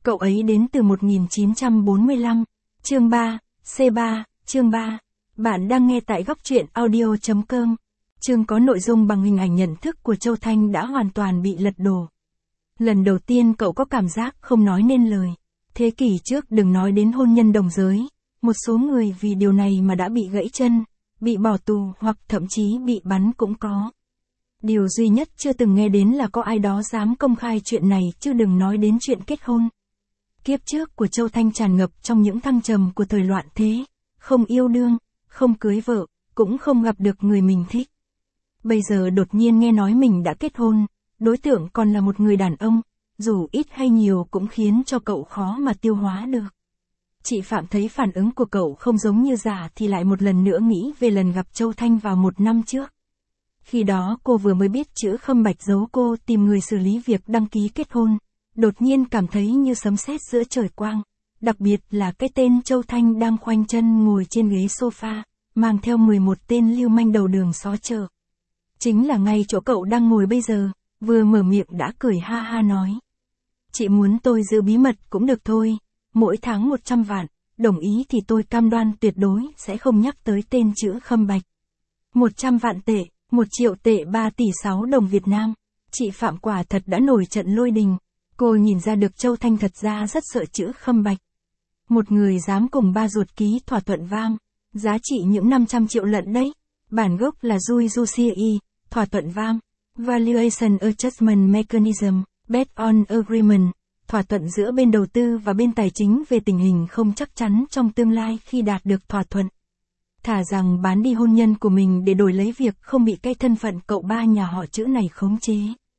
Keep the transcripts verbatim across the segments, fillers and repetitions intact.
Cậu ấy đến từ một nghìn chín trăm bốn mươi lăm, chương ba, C ba, chương ba. Bạn đang nghe tại góc truyện audio chấm com. Chương có nội dung bằng hình ảnh nhận thức của Châu Thanh đã hoàn toàn bị lật đổ. Lần đầu tiên cậu có cảm giác không nói nên lời. Thế kỷ trước đừng nói đến hôn nhân đồng giới, một số người vì điều này mà đã bị gãy chân, bị bỏ tù hoặc thậm chí bị bắn cũng có. Điều duy nhất chưa từng nghe đến là có ai đó dám công khai chuyện này chứ đừng nói đến chuyện kết hôn. Kiếp trước của Châu Thanh tràn ngập trong những thăng trầm của thời loạn thế, không yêu đương, không cưới vợ, cũng không gặp được người mình thích. Bây giờ đột nhiên nghe nói mình đã kết hôn, đối tượng còn là một người đàn ông, dù ít hay nhiều cũng khiến cho cậu khó mà tiêu hóa được. Chị Phạm thấy phản ứng của cậu không giống như giả thì lại một lần nữa nghĩ về lần gặp Châu Thanh vào một năm trước. Khi đó cô vừa mới biết chữ Khâm Bạch giấu cô tìm người xử lý việc đăng ký kết hôn, đột nhiên cảm thấy như sấm sét giữa trời quang, đặc biệt là cái tên Châu Thanh đang khoanh chân ngồi trên ghế sofa, mang theo mười một tên lưu manh đầu đường xó chợ. Chính là ngay chỗ cậu đang ngồi bây giờ, vừa mở miệng đã cười ha ha nói. Chị muốn tôi giữ bí mật cũng được thôi, mỗi tháng một trăm vạn, đồng ý thì tôi cam đoan tuyệt đối sẽ không nhắc tới tên chữ Khâm Bạch. một trăm vạn tệ, một triệu tệ ba tỷ sáu đồng Việt Nam. Chị Phạm quả thật đã nổi trận lôi đình. Cô nhìn ra được Châu Thanh thật ra rất sợ chữ Khâm Bạch. Một người dám cùng ba ruột ký thỏa thuận vam, giá trị những năm trăm triệu lận đấy. Bản gốc là Jui Jusiei, thỏa thuận vam, Valuation Adjustment Mechanism, Bet on Agreement, thỏa thuận giữa bên đầu tư và bên tài chính về tình hình không chắc chắn trong tương lai khi đạt được thỏa thuận. Thả rằng bán đi hôn nhân của mình để đổi lấy việc không bị cái thân phận cậu ba nhà họ chữ này khống chế.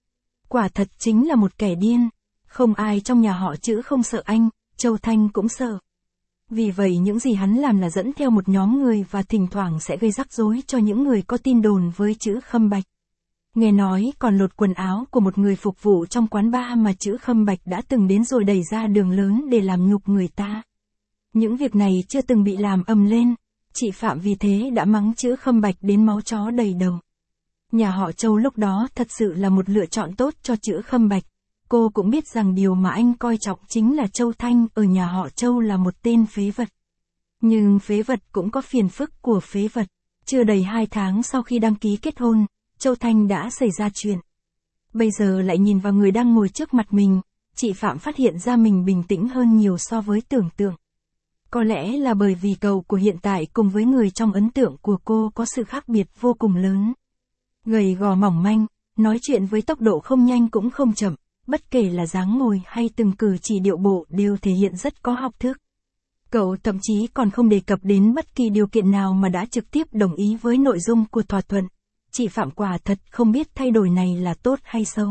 Quả thật chính là một kẻ điên. Không ai trong nhà họ chữ không sợ anh, Châu Thanh cũng sợ. Vì vậy những gì hắn làm là dẫn theo một nhóm người và thỉnh thoảng sẽ gây rắc rối cho những người có tin đồn với chữ Khâm Bạch. Nghe nói còn lột quần áo của một người phục vụ trong quán bar mà chữ Khâm Bạch đã từng đến rồi đẩy ra đường lớn để làm nhục người ta. Những việc này chưa từng bị làm ầm lên, chị Phạm vì thế đã mắng chữ Khâm Bạch đến máu chó đầy đầu. Nhà họ Châu lúc đó thật sự là một lựa chọn tốt cho chữ Khâm Bạch. Cô cũng biết rằng điều mà anh coi trọng chính là Châu Thanh ở nhà họ Châu là một tên phế vật. Nhưng phế vật cũng có phiền phức của phế vật. Chưa đầy hai tháng sau khi đăng ký kết hôn, Châu Thanh đã xảy ra chuyện. Bây giờ lại nhìn vào người đang ngồi trước mặt mình, chị Phạm phát hiện ra mình bình tĩnh hơn nhiều so với tưởng tượng. Có lẽ là bởi vì cậu của hiện tại cùng với người trong ấn tượng của cô có sự khác biệt vô cùng lớn. Gầy gò mỏng manh, nói chuyện với tốc độ không nhanh cũng không chậm. Bất kể là dáng ngồi hay từng cử chỉ điệu bộ đều thể hiện rất có học thức. Cậu thậm chí còn không đề cập đến bất kỳ điều kiện nào mà đã trực tiếp đồng ý với nội dung của thỏa thuận. Chị Phạm quả thật không biết thay đổi này là tốt hay xấu.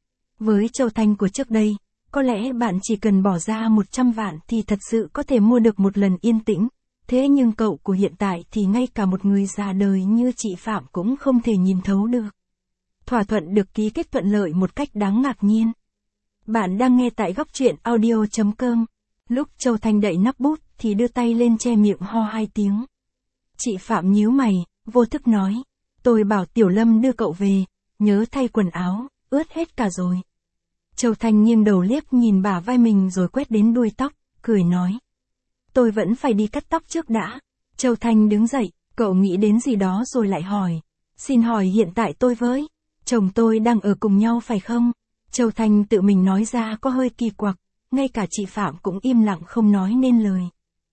Với Châu Thanh của trước đây, có lẽ bạn chỉ cần bỏ ra một trăm vạn thì thật sự có thể mua được một lần yên tĩnh. Thế nhưng cậu của hiện tại thì ngay cả một người già đời như chị Phạm cũng không thể nhìn thấu được. Thỏa thuận được ký kết thuận lợi một cách đáng ngạc nhiên. Bạn đang nghe tại góc truyện audio chấm com. Lúc Châu Thanh đậy nắp bút thì đưa tay lên che miệng ho hai tiếng. Chị Phạm nhíu mày, vô thức nói. Tôi bảo Tiểu Lâm đưa cậu về, nhớ thay quần áo, ướt hết cả rồi. Châu Thanh nghiêng đầu liếc nhìn bả vai mình rồi quét đến đuôi tóc, cười nói. Tôi vẫn phải đi cắt tóc trước đã. Châu Thanh đứng dậy, cậu nghĩ đến gì đó rồi lại hỏi. Xin hỏi hiện tại tôi với chồng tôi đang ở cùng nhau phải không? Châu Thanh tự mình nói ra có hơi kỳ quặc, ngay cả chị Phạm cũng im lặng không nói nên lời.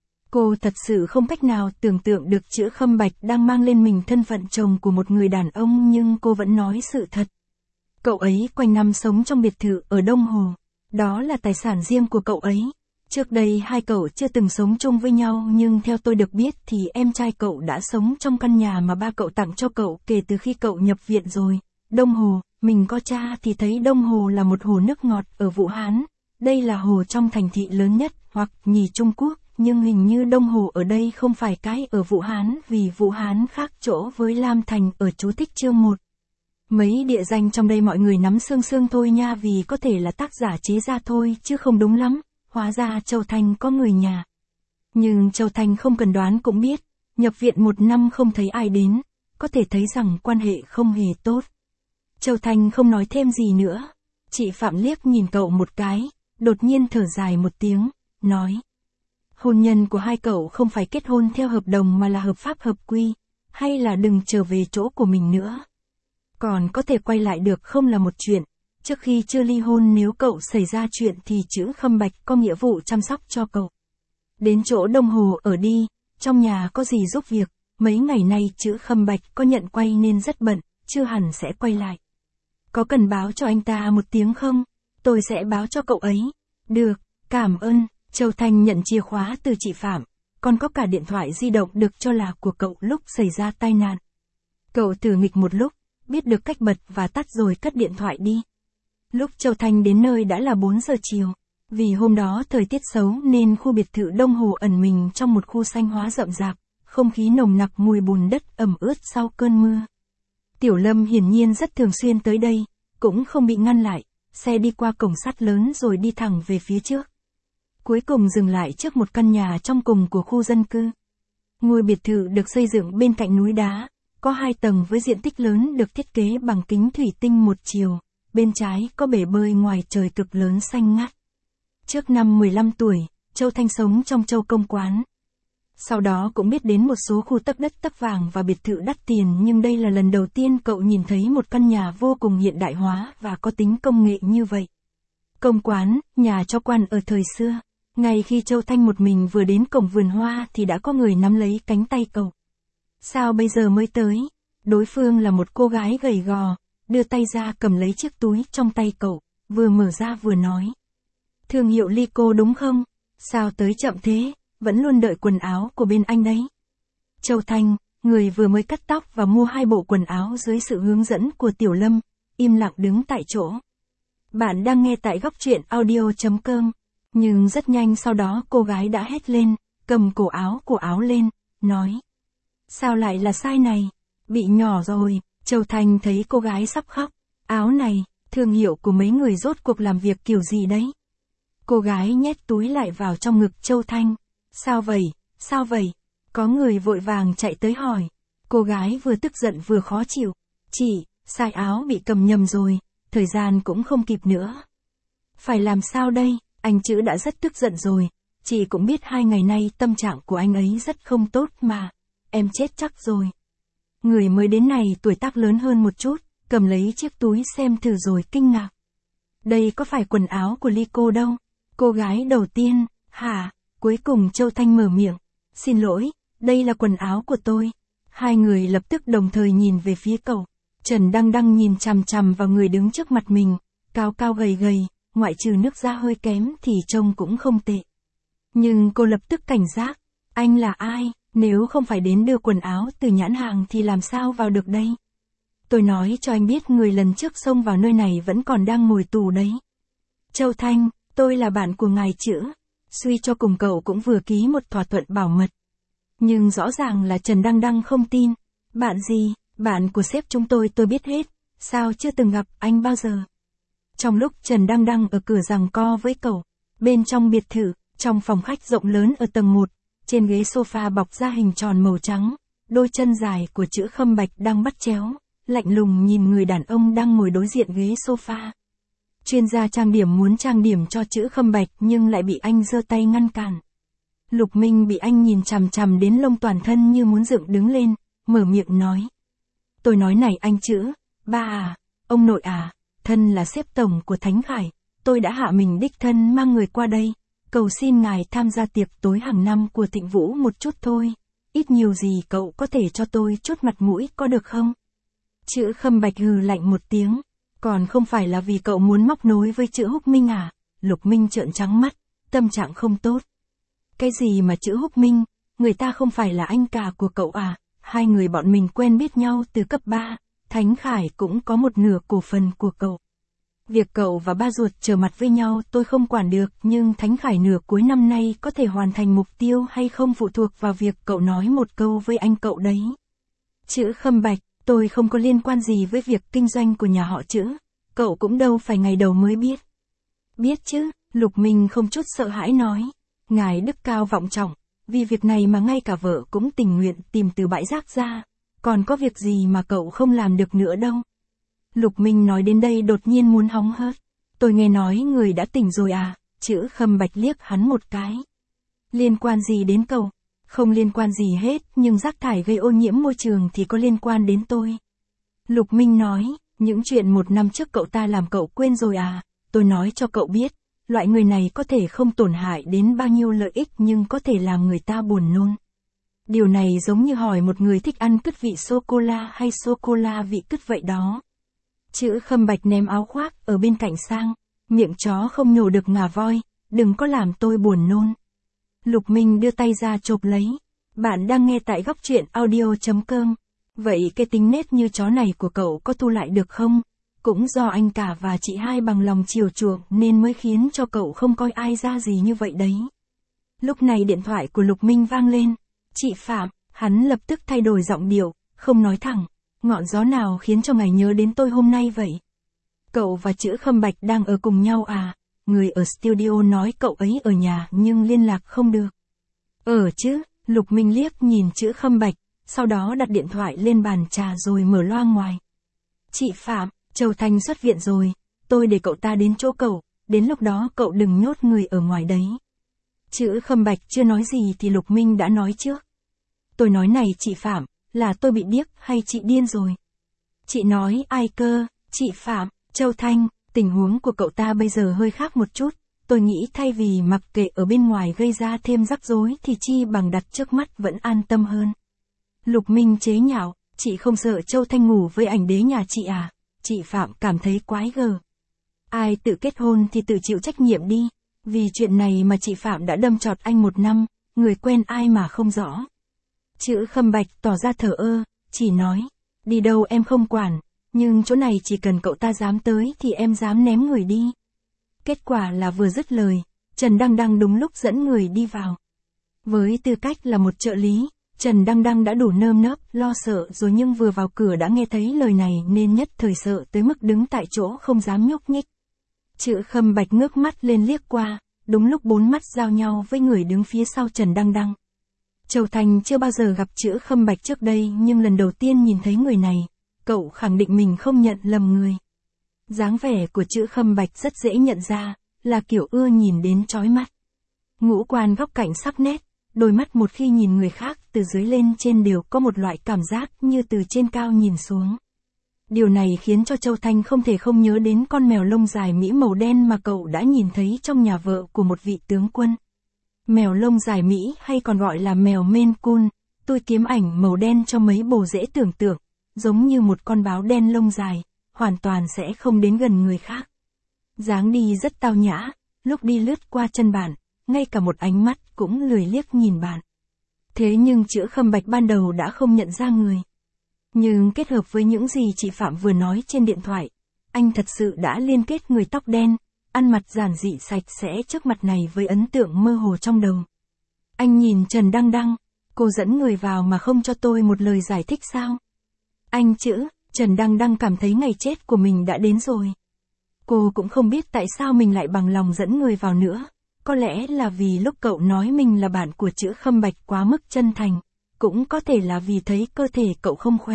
Cô thật sự không cách nào tưởng tượng được chữ Khâm Bạch đang mang lên mình thân phận chồng của một người đàn ông nhưng cô vẫn nói sự thật. Cậu ấy quanh năm sống trong biệt thự ở Đông Hồ. Đó là tài sản riêng của cậu ấy. Trước đây hai cậu chưa từng sống chung với nhau nhưng theo tôi được biết thì em trai cậu đã sống trong căn nhà mà ba cậu tặng cho cậu kể từ khi cậu nhập viện rồi. Đông Hồ, mình có tra thì thấy Đông Hồ là một hồ nước ngọt ở Vũ Hán. Đây là hồ trong thành thị lớn nhất hoặc nhì Trung Quốc, nhưng hình như Đông Hồ ở đây không phải cái ở Vũ Hán vì Vũ Hán khác chỗ với Lam Thành ở chú thích chương một. Mấy địa danh trong đây mọi người nắm sương sương thôi nha vì có thể là tác giả chế ra thôi chứ không đúng lắm, hóa ra Châu Thanh có người nhà. Nhưng Châu Thanh không cần đoán cũng biết, nhập viện một năm không thấy ai đến, có thể thấy rằng quan hệ không hề tốt. Châu Thanh không nói thêm gì nữa. Chị Phạm liếc nhìn cậu một cái, đột nhiên thở dài một tiếng, nói. Hôn nhân của hai cậu không phải kết hôn theo hợp đồng mà là hợp pháp hợp quy, hay là đừng trở về chỗ của mình nữa. Còn có thể quay lại được không là một chuyện, trước khi chưa ly hôn nếu cậu xảy ra chuyện thì chữ Khâm Bạch có nghĩa vụ chăm sóc cho cậu. Đến chỗ Đông Hồ ở đi, trong nhà có gì giúp việc, mấy ngày nay chữ Khâm Bạch có nhận quay nên rất bận, chưa hẳn sẽ quay lại. Có cần báo cho anh ta một tiếng không? Tôi sẽ báo cho cậu ấy. Được, cảm ơn. Châu Thanh nhận chìa khóa từ chị Phạm, còn có cả điện thoại di động được cho là của cậu lúc xảy ra tai nạn. Cậu thử nghịch một lúc, biết được cách bật và tắt rồi cất điện thoại đi. Lúc Châu Thanh đến nơi đã là bốn giờ chiều, vì hôm đó thời tiết xấu nên khu biệt thự Đông Hồ ẩn mình trong một khu xanh hóa rậm rạp, không khí nồng nặc mùi bùn đất ẩm ướt sau cơn mưa. Tiểu Lâm hiển nhiên rất thường xuyên tới đây, cũng không bị ngăn lại, xe đi qua cổng sắt lớn rồi đi thẳng về phía trước. Cuối cùng dừng lại trước một căn nhà trong cùng của khu dân cư. Ngôi biệt thự được xây dựng bên cạnh núi đá, có hai tầng với diện tích lớn được thiết kế bằng kính thủy tinh một chiều, bên trái có bể bơi ngoài trời cực lớn xanh ngắt. Trước năm mười lăm tuổi, Châu Thanh sống trong Châu Công Quán. Sau đó cũng biết đến một số khu tấc đất tấc vàng và biệt thự đắt tiền, nhưng đây là lần đầu tiên cậu nhìn thấy một căn nhà vô cùng hiện đại hóa và có tính công nghệ như vậy. Công Quán, nhà cho quan ở thời xưa. Ngay khi Châu Thanh một mình vừa đến cổng vườn hoa thì đã có người nắm lấy cánh tay cậu. Sao bây giờ mới tới? Đối phương là một cô gái gầy gò, đưa tay ra cầm lấy chiếc túi trong tay cậu, vừa mở ra vừa nói. Thương hiệu Lyco đúng không? Sao tới chậm thế, vẫn luôn đợi quần áo của bên anh đấy. Châu Thanh, người vừa mới cắt tóc và mua hai bộ quần áo dưới sự hướng dẫn của Tiểu Lâm, im lặng đứng tại chỗ. Bạn đang nghe tại góc truyện audio chấm com. Nhưng rất nhanh sau đó cô gái đã hét lên, cầm cổ áo của áo lên, nói. Sao lại là size này? Bị nhỏ rồi. Châu Thanh thấy cô gái sắp khóc. Áo này, thương hiệu của mấy người rốt cuộc làm việc kiểu gì đấy? Cô gái nhét túi lại vào trong ngực Châu Thanh. Sao vậy? Sao vậy? Có người vội vàng chạy tới hỏi. Cô gái vừa tức giận vừa khó chịu. Chị, size áo bị cầm nhầm rồi, thời gian cũng không kịp nữa. Phải làm sao đây? Anh Chữ đã rất tức giận rồi, chị cũng biết hai ngày nay tâm trạng của anh ấy rất không tốt mà, em chết chắc rồi. Người mới đến này tuổi tác lớn hơn một chút, cầm lấy chiếc túi xem thử rồi kinh ngạc. Đây có phải quần áo của Lyco đâu? Cô gái đầu tiên, hả? Cuối cùng Châu Thanh mở miệng. Xin lỗi, đây là quần áo của tôi. Hai người lập tức đồng thời nhìn về phía cậu. Trần Đăng Đăng nhìn chằm chằm vào người đứng trước mặt mình, cao cao gầy gầy. Ngoại trừ nước da hơi kém thì trông cũng không tệ. Nhưng cô lập tức cảnh giác. Anh là ai? Nếu không phải đến đưa quần áo từ nhãn hàng thì làm sao vào được đây? Tôi nói cho anh biết người lần trước xông vào nơi này vẫn còn đang ngồi tù đấy. Châu Thanh, tôi là bạn của ngài Chữ. Suy cho cùng cậu cũng vừa ký một thỏa thuận bảo mật. Nhưng rõ ràng là Trần Đăng Đăng không tin. Bạn gì? Bạn của sếp chúng tôi tôi biết hết. Sao chưa từng gặp anh bao giờ? Trong lúc Trần Đăng Đăng ở cửa giằng co với cậu, bên trong biệt thự, trong phòng khách rộng lớn ở tầng một, trên ghế sofa bọc da hình tròn màu trắng, đôi chân dài của Chữ Khâm Bạch đang bắt chéo, lạnh lùng nhìn người đàn ông đang ngồi đối diện ghế sofa. Chuyên gia trang điểm muốn trang điểm cho Chữ Khâm Bạch nhưng lại bị anh giơ tay ngăn cản. Lục Minh bị anh nhìn chằm chằm đến lông toàn thân như muốn dựng đứng lên, mở miệng nói. Tôi nói này anh Chữ, ba à, ông nội à. Thân là sếp tổng của Thánh Khải, tôi đã hạ mình đích thân mang người qua đây, cầu xin ngài tham gia tiệc tối hàng năm của Thịnh Vũ một chút thôi, ít nhiều gì cậu có thể cho tôi chút mặt mũi có được không? Chữ Khâm Bạch hừ lạnh một tiếng, còn không phải là vì cậu muốn móc nối với Chữ Húc Minh à? Lục Minh trợn trắng mắt, tâm trạng không tốt. Cái gì mà Chữ Húc Minh, người ta không phải là anh cả của cậu à? Hai người bọn mình quen biết nhau từ cấp ba. Thánh Khải cũng có một nửa cổ phần của cậu. Việc cậu và ba ruột trở mặt với nhau tôi không quản được, nhưng Thánh Khải nửa cuối năm nay có thể hoàn thành mục tiêu hay không phụ thuộc vào việc cậu nói một câu với anh cậu đấy. Chữ Khâm Bạch, tôi không có liên quan gì với việc kinh doanh của nhà họ Chữ, cậu cũng đâu phải ngày đầu mới biết. Biết chứ, Lục Minh không chút sợ hãi nói. Ngài đức cao vọng trọng, vì việc này mà ngay cả vợ cũng tình nguyện tìm từ bãi rác ra. Còn có việc gì mà cậu không làm được nữa đâu. Lục Minh nói đến đây đột nhiên muốn hóng hớt. Tôi nghe nói người đã tỉnh rồi à, Chữ Khâm Bạch liếc hắn một cái. Liên quan gì đến cậu? Không liên quan gì hết, nhưng rác thải gây ô nhiễm môi trường thì có liên quan đến tôi. Lục Minh nói, những chuyện một năm trước cậu ta làm cậu quên rồi à? Tôi nói cho cậu biết, loại người này có thể không tổn hại đến bao nhiêu lợi ích nhưng có thể làm người ta buồn nôn. Điều này giống như hỏi một người thích ăn cứt vị sô-cô-la hay sô-cô-la vị cứt vậy đó. Chữ Khâm Bạch ném áo khoác ở bên cạnh sang, miệng chó không nhổ được ngà voi, đừng có làm tôi buồn nôn. Lục Minh đưa tay ra chộp lấy. Bạn đang nghe tại góc truyện audio chấm com. Vậy cái tính nết như chó này của cậu có thu lại được không? Cũng do anh cả và chị hai bằng lòng chiều chuộng nên mới khiến cho cậu không coi ai ra gì như vậy đấy. Lúc này điện thoại của Lục Minh vang lên. Chị Phạm, hắn lập tức thay đổi giọng điệu, không nói thẳng. Ngọn gió nào khiến cho ngài nhớ đến tôi hôm nay vậy? Cậu và Chữ Khâm Bạch đang ở cùng nhau à? Người ở studio nói cậu ấy ở nhà nhưng liên lạc không được. Ở chứ, Lục Minh liếc nhìn Chữ Khâm Bạch, sau đó đặt điện thoại lên bàn trà rồi mở loa ngoài. Chị Phạm, Châu Thanh xuất viện rồi, tôi để cậu ta đến chỗ cậu, đến lúc đó cậu đừng nhốt người ở ngoài đấy. Chữ Khâm Bạch chưa nói gì thì Lục Minh đã nói trước. Tôi nói này chị Phạm, là tôi bị điếc hay chị điên rồi? Chị nói ai cơ? Chị Phạm, Châu Thanh, tình huống của cậu ta bây giờ hơi khác một chút, tôi nghĩ thay vì mặc kệ ở bên ngoài gây ra thêm rắc rối thì chi bằng đặt trước mắt vẫn an tâm hơn. Lục Minh chế nhạo, chị không sợ Châu Thanh ngủ với ảnh đế nhà chị à? Chị Phạm cảm thấy quái gở. Ai tự kết hôn thì tự chịu trách nhiệm đi, vì chuyện này mà chị Phạm đã đâm chọt anh một năm, người quen ai mà không rõ. Chữ Khâm Bạch tỏ ra thờ ơ, chỉ nói, đi đâu em không quản, nhưng chỗ này chỉ cần cậu ta dám tới thì em dám ném người đi. Kết quả là vừa dứt lời, Trần Đăng Đăng đúng lúc dẫn người đi vào. Với tư cách là một trợ lý, Trần Đăng Đăng đã đủ nơm nớp, lo sợ rồi nhưng vừa vào cửa đã nghe thấy lời này nên nhất thời sợ tới mức đứng tại chỗ không dám nhúc nhích. Chữ Khâm Bạch ngước mắt lên liếc qua, đúng lúc bốn mắt giao nhau với người đứng phía sau Trần Đăng Đăng. Châu Thành chưa bao giờ gặp Chữ Khâm Bạch trước đây nhưng lần đầu tiên nhìn thấy người này, cậu khẳng định mình không nhận lầm người. Dáng vẻ của Chữ Khâm Bạch rất dễ nhận ra, là kiểu ưa nhìn đến chói mắt. Ngũ quan góc cạnh sắc nét, đôi mắt một khi nhìn người khác từ dưới lên trên đều có một loại cảm giác như từ trên cao nhìn xuống. Điều này khiến cho Châu Thanh không thể không nhớ đến con mèo lông dài Mỹ màu đen mà cậu đã nhìn thấy trong nhà vợ của một vị tướng quân. Mèo lông dài Mỹ hay còn gọi là mèo Maine Coon, tôi kiếm ảnh màu đen cho mấy bồ dễ tưởng tượng, giống như một con báo đen lông dài, hoàn toàn sẽ không đến gần người khác. Dáng đi rất tao nhã, lúc đi lướt qua chân bạn, ngay cả một ánh mắt cũng lười liếc nhìn bạn. Thế nhưng Chữ Khâm Bạch ban đầu đã không nhận ra người. Nhưng kết hợp với những gì chị Phạm vừa nói trên điện thoại, anh thật sự đã liên kết người tóc đen, ăn mặc giản dị sạch sẽ trước mặt này với ấn tượng mơ hồ trong đầu. Anh nhìn Trần Đăng Đăng, cô dẫn người vào mà không cho tôi một lời giải thích sao? Anh Chữ, Trần Đăng Đăng cảm thấy ngày chết của mình đã đến rồi. Cô cũng không biết tại sao mình lại bằng lòng dẫn người vào nữa. Có lẽ là vì lúc cậu nói mình là bạn của Chữ Khâm Bạch quá mức chân thành, cũng có thể là vì thấy cơ thể cậu không khỏe.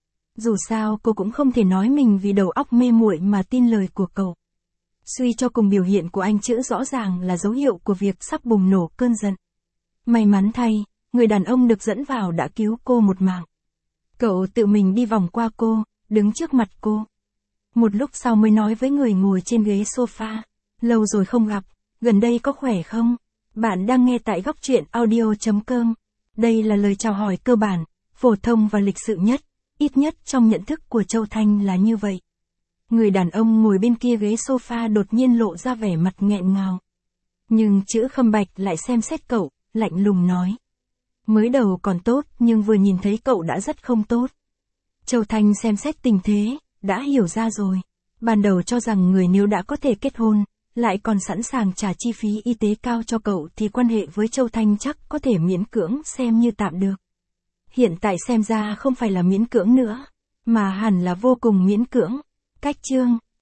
Dù sao cô cũng không thể nói mình vì đầu óc mê muội mà tin lời của cậu. Suy cho cùng biểu hiện của anh Chữ rõ ràng là dấu hiệu của việc sắp bùng nổ cơn giận. May mắn thay, người đàn ông được dẫn vào đã cứu cô một mạng. Cậu tự mình đi vòng qua cô, đứng trước mặt cô. Một lúc sau mới nói với người ngồi trên ghế sofa, lâu rồi không gặp, gần đây có khỏe không? Bạn đang nghe tại góc truyện audio chấm com. Đây là lời chào hỏi cơ bản, phổ thông và lịch sự nhất, ít nhất trong nhận thức của Châu Thanh là như vậy. Người đàn ông ngồi bên kia ghế sofa đột nhiên lộ ra vẻ mặt nghẹn ngào. Nhưng Chữ Khâm Bạch lại xem xét cậu, lạnh lùng nói. Mới đầu còn tốt nhưng vừa nhìn thấy cậu đã rất không tốt. Châu Thanh xem xét tình thế, đã hiểu ra rồi. Ban đầu cho rằng người nếu đã có thể kết hôn, lại còn sẵn sàng trả chi phí y tế cao cho cậu thì quan hệ với Châu Thanh chắc có thể miễn cưỡng xem như tạm được. Hiện tại xem ra không phải là miễn cưỡng nữa, mà hẳn là vô cùng miễn cưỡng. Cách chương